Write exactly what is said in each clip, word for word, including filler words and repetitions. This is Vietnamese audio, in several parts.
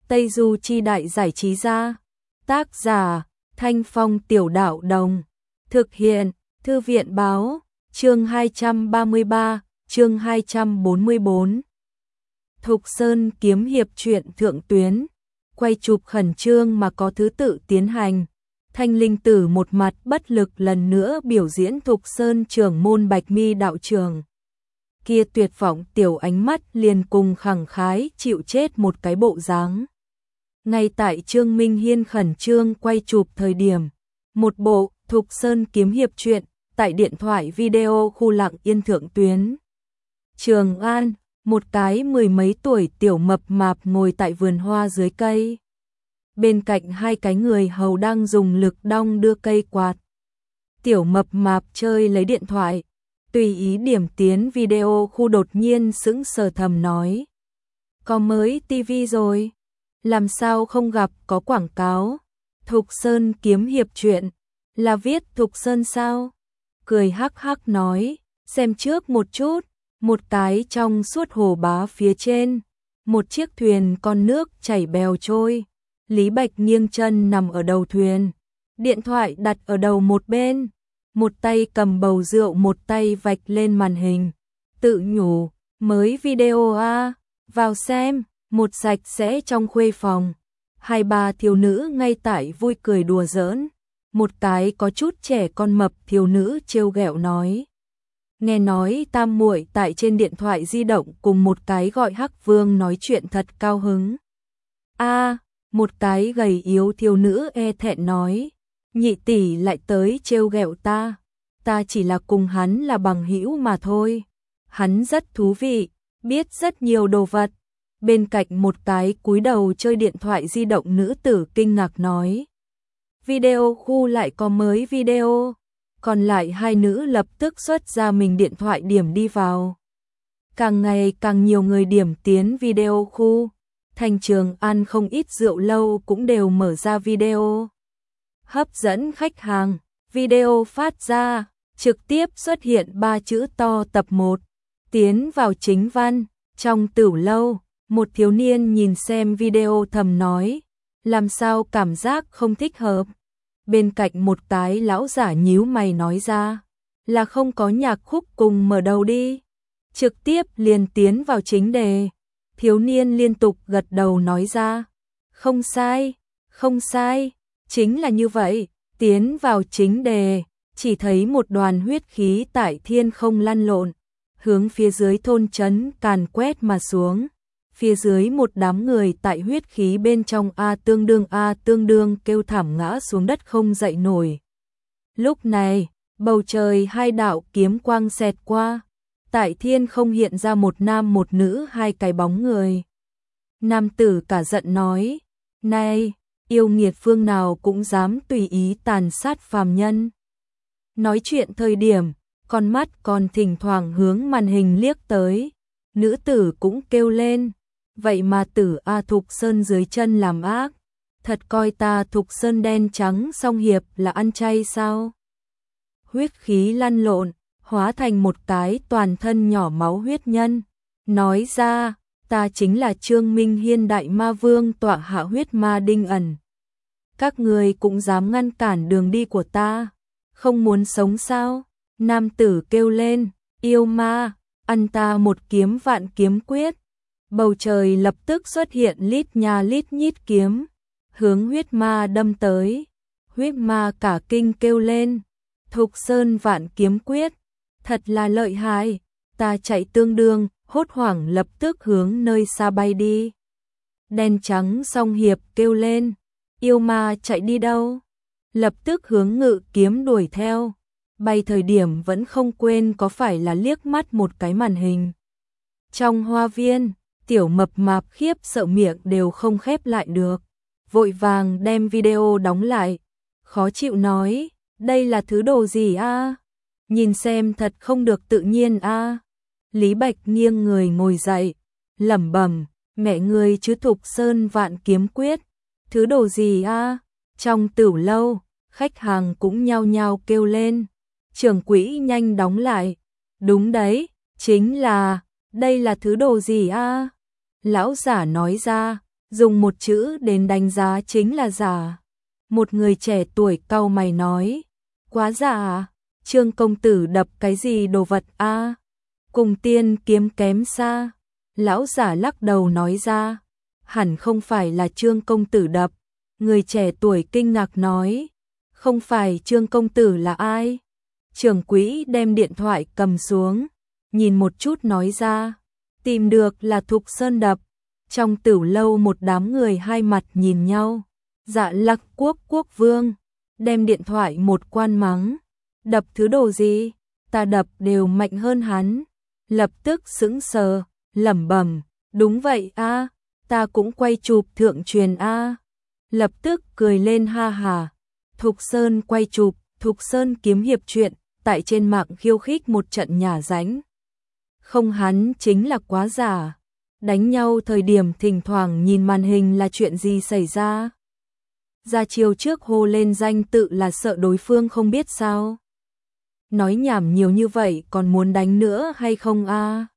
Tây Du Chi Đại Giải Trí Gia. Tác giả Thanh Phong Tiểu Đạo Đồng. Thực hiện Thư viện Báo. Chương hai trăm ba mươi ba, chương hai trăm bốn mươi bốn. Thục Sơn kiếm hiệp truyện thượng tuyến. Quay chụp khẩn trương mà có thứ tự tiến hành. Thanh Linh Tử một mặt bất lực lần nữa biểu diễn Thục Sơn trưởng môn Bạch Mi đạo trưởng. Kia tuyệt vọng tiểu ánh mắt liền cùng khẳng khái chịu chết một cái bộ dáng. Ngay tại Trương Minh Hiên khẩn trương quay chụp thời điểm, một bộ Thục Sơn kiếm hiệp truyện tại điện thoại video khu lặng yên thượng tuyến. Trường An, một cái mười mấy tuổi tiểu mập mạp ngồi tại vườn hoa dưới cây. Bên cạnh hai cái người hầu đang dùng lực đong đưa cây quạt. Tiểu mập mạp chơi lấy điện thoại, tùy ý điểm tiến video khu đột nhiên sững sờ thầm nói. Có mới tivi rồi, làm sao không gặp có quảng cáo, Thục Sơn kiếm hiệp truyện, là viết Thục Sơn sao? Cười hắc hắc nói, xem trước một chút, một cái trong suốt hồ bá phía trên, một chiếc thuyền con nước chảy bèo trôi. Lý Bạch nghiêng chân nằm ở đầu thuyền, điện thoại đặt ở đầu một bên, một tay cầm bầu rượu một tay vạch lên màn hình, tự nhủ, mới video a, vào xem, một sạch sẽ trong khuê phòng, hai ba thiếu nữ ngay tại vui cười đùa giỡn, một cái có chút trẻ con mập thiếu nữ trêu ghẹo nói. Nghe nói tam muội tại trên điện thoại di động cùng một cái gọi Hắc Vương nói chuyện thật cao hứng. A, một cái gầy yếu thiếu nữ e thẹn nói, nhị tỷ lại tới trêu ghẹo ta, ta chỉ là cùng hắn là bằng hữu mà thôi. Hắn rất thú vị, biết rất nhiều đồ vật. Bên cạnh một cái cúi đầu chơi điện thoại di động nữ tử kinh ngạc nói. Video khu lại có mới video. Còn lại hai nữ lập tức xuất ra mình điện thoại điểm đi vào. Càng ngày càng nhiều người điểm tiến video khu. Thành Trường An không ít rượu lâu cũng đều mở ra video. Hấp dẫn khách hàng, video phát ra, trực tiếp xuất hiện ba chữ to tập một. Tiến vào chính văn, trong tửu lâu, một thiếu niên nhìn xem video thầm nói, làm sao cảm giác không thích hợp. Bên cạnh một cái lão giả nhíu mày nói ra, là không có nhạc khúc cùng mở đầu đi. Trực tiếp liền tiến vào chính đề. Thiếu niên liên tục gật đầu nói ra, không sai, không sai, chính là như vậy. Tiến vào chính đề, chỉ thấy một đoàn huyết khí tại thiên không lăn lộn, hướng phía dưới thôn trấn càn quét mà xuống. Phía dưới một đám người tại huyết khí bên trong A tương đương A tương đương kêu thảm ngã xuống đất không dậy nổi. Lúc này, bầu trời hai đạo kiếm quang xẹt qua, tại thiên không hiện ra một nam một nữ hai cái bóng người. Nam tử cả giận nói, này, yêu nghiệt phương nào cũng dám tùy ý tàn sát phàm nhân. Nói chuyện thời điểm, con mắt còn thỉnh thoảng hướng màn hình liếc tới, nữ tử cũng kêu lên. Vậy mà tử A Thục Sơn dưới chân làm ác, thật coi ta Thục Sơn đen trắng song hiệp là ăn chay sao? Huyết khí lăn lộn, hóa thành một cái toàn thân nhỏ máu huyết nhân, nói ra, ta chính là Trương Minh Hiên đại ma vương tọa hạ huyết ma đinh ẩn. Các người cũng dám ngăn cản đường đi của ta, không muốn sống sao? Nam tử kêu lên, yêu ma, ăn ta một kiếm vạn kiếm quyết. Bầu trời lập tức xuất hiện lít nha lít nhít kiếm, hướng huyết ma đâm tới. Huyết ma cả kinh kêu lên, Thục Sơn vạn kiếm quyết, thật là lợi hại, ta chạy tương đương, hốt hoảng lập tức hướng nơi xa bay đi. Đen trắng song hiệp kêu lên, yêu ma chạy đi đâu? Lập tức hướng ngự kiếm đuổi theo, bay thời điểm vẫn không quên có phải là liếc mắt một cái màn hình. Trong hoa viên, tiểu mập mạp khiếp sợ miệng đều không khép lại được, vội vàng đem video đóng lại, khó chịu nói, đây là thứ đồ gì a? Nhìn xem thật không được tự nhiên a. Lý Bạch nghiêng người ngồi dậy, lẩm bẩm, mẹ người chứ Thục Sơn vạn kiếm quyết, thứ đồ gì a? Trong tửu lâu, khách hàng cũng nhao nhao kêu lên, trưởng quỹ nhanh đóng lại, đúng đấy, chính là, đây là thứ đồ gì a? Lão giả nói ra, dùng một chữ đến đánh giá chính là giả. Một người trẻ tuổi cau mày nói, quá giả à? Trương công tử đập cái gì đồ vật a? Cùng tiên kiếm kém xa. Lão giả lắc đầu nói ra, hẳn không phải là Trương công tử đập. Người trẻ tuổi kinh ngạc nói, không phải Trương công tử là ai? Trưởng quỹ đem điện thoại cầm xuống, nhìn một chút nói ra, tìm được là Thục Sơn đập. Trong tửu lâu một đám người hai mặt nhìn nhau. Dạ Lặc Quốc quốc vương đem điện thoại một quan mắng, đập thứ đồ gì, ta đập đều mạnh hơn hắn. Lập tức sững sờ, lẩm bẩm, đúng vậy a, ta cũng quay chụp thượng truyền a. Lập tức cười lên ha hà. Thục Sơn quay chụp, Thục Sơn kiếm hiệp truyện, tại trên mạng khiêu khích một trận nhả ránh. Không, hắn chính là quá giả. Đánh nhau thời điểm thỉnh thoảng nhìn màn hình là chuyện gì xảy ra? Ra chiều trước hô lên danh tự là sợ đối phương không biết sao? Nói nhảm nhiều như vậy còn muốn đánh nữa hay không a?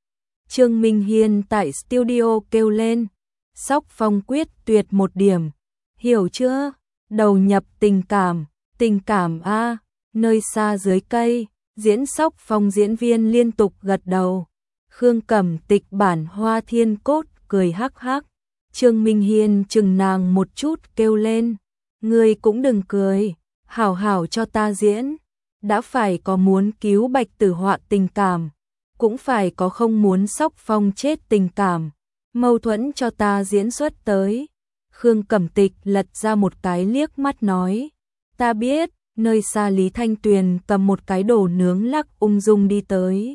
Trương Minh Hiên tại studio kêu lên, Sóc Phong quyết tuyệt một điểm, hiểu chưa? Đầu nhập tình cảm, tình cảm a. Nơi xa dưới cây, diễn Sóc Phong diễn viên liên tục gật đầu. Khương Cẩm Tịch bản Hoa Thiên Cốt cười hắc hắc. Trương Minh Hiên chừng nàng một chút kêu lên, ngươi cũng đừng cười, hảo hảo cho ta diễn. Đã phải có muốn cứu Bạch Tử Họa tình cảm, cũng phải có không muốn Sóc Phong chết tình cảm. Mâu thuẫn cho ta diễn xuất tới. Khương Cẩm Tịch lật ra một cái liếc mắt nói, ta biết. Nơi xa Lý Thanh Tuyền cầm một cái đồ nướng lắc ung dung đi tới.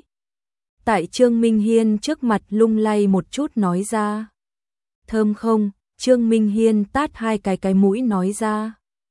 Tại Trương Minh Hiên trước mặt lung lay một chút nói ra, thơm không? Trương Minh Hiên tát hai cái cái mũi nói ra,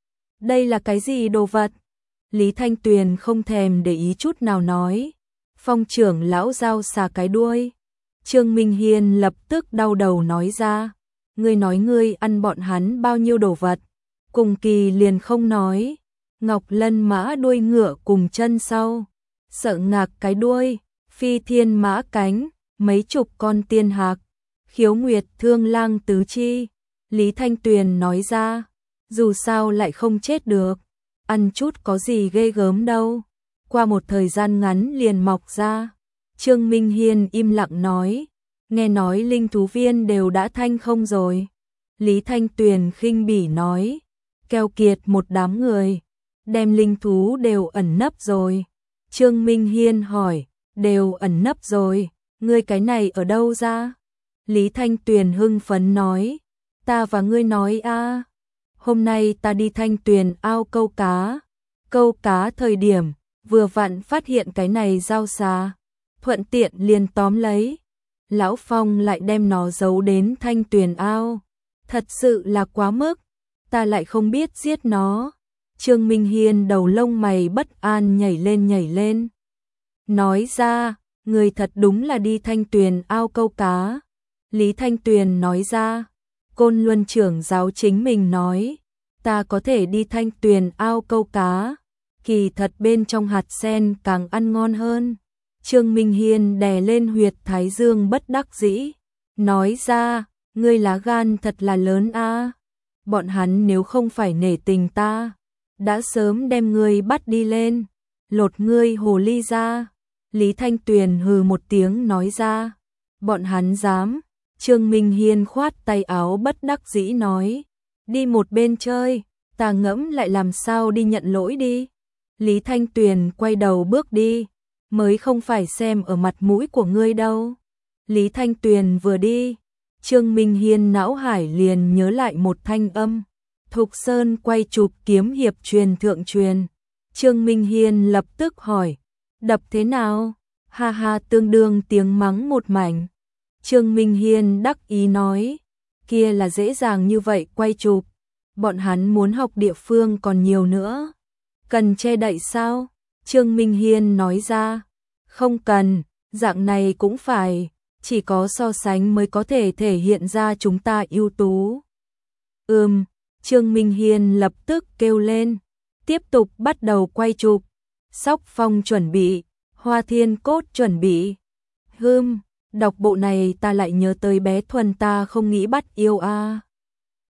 đây là cái gì đồ vật? Lý Thanh Tuyền không thèm để ý chút nào nói, Phong trưởng lão giao xà cái đuôi. Trương Minh Hiên lập tức đau đầu nói ra, ngươi nói ngươi ăn bọn hắn bao nhiêu đồ vật? Cùng kỳ liền không nói, Ngọc Lân mã đuôi ngựa cùng chân sau, Sợ Ngạc cái đuôi, Phi Thiên mã cánh, mấy chục con tiên hạc, Khiếu Nguyệt thương lang tứ chi. Lý Thanh Tuyền nói ra, dù sao lại không chết được, ăn chút có gì ghê gớm đâu, qua một thời gian ngắn liền mọc ra. Trương Minh Hiên im lặng nói, nghe nói linh thú viên đều đã thanh không rồi. Lý Thanh Tuyền khinh bỉ nói, keo kiệt một đám người, đem linh thú đều ẩn nấp rồi. Trương Minh Hiên hỏi, đều ẩn nấp rồi, ngươi cái này ở đâu ra? Lý Thanh Tuyền hưng phấn nói, ta và ngươi nói a, hôm nay ta đi Thanh Tuyền ao câu cá, câu cá thời điểm, vừa vặn phát hiện cái này dao xà, thuận tiện liền tóm lấy. Lão Phong lại đem nó giấu đến Thanh Tuyền ao, thật sự là quá mức, ta lại không biết giết nó. Trương Minh Hiên đầu lông mày bất an nhảy lên nhảy lên. Nói ra, người thật đúng là đi Thanh Tuyền ao câu cá. Lý Thanh Tuyền nói ra, Côn Luân trưởng giáo chính mình nói, ta có thể đi Thanh Tuyền ao câu cá, kỳ thật bên trong hạt sen càng ăn ngon hơn. Trương Minh Hiên đè lên huyệt thái dương bất đắc dĩ, nói ra, ngươi lá gan thật là lớn a. Bọn hắn nếu không phải nể tình ta, đã sớm đem ngươi bắt đi lên, lột ngươi hồ ly ra. Lý Thanh Tuyền hừ một tiếng nói ra, bọn hắn dám. Trương Minh Hiên khoát tay áo bất đắc dĩ nói, đi một bên chơi, ta ngẫm lại làm sao đi nhận lỗi đi. Lý Thanh Tuyền quay đầu bước đi, mới không phải xem ở mặt mũi của ngươi đâu. Lý Thanh Tuyền vừa đi, Trương Minh Hiên não hải liền nhớ lại một thanh âm, Thục Sơn quay chụp kiếm hiệp truyền thượng truyền. Trương Minh Hiên lập tức hỏi, đập thế nào? Ha ha, tương đương tiếng mắng một mảnh. Trương Minh Hiên đắc ý nói, kia là dễ dàng như vậy quay chụp, bọn hắn muốn học địa phương còn nhiều nữa. Cần che đậy sao? Trương Minh Hiên nói ra, không cần, dạng này cũng phải, chỉ có so sánh mới có thể thể hiện ra chúng ta ưu tú. Ừm, Trương Minh Hiên lập tức kêu lên, tiếp tục bắt đầu quay chụp. Sóc Phong chuẩn bị, Hoa Thiên Cốt chuẩn bị. Hừm, Đọc bộ này ta lại nhớ tới bé Thuần, ta không nghĩ bắt yêu a.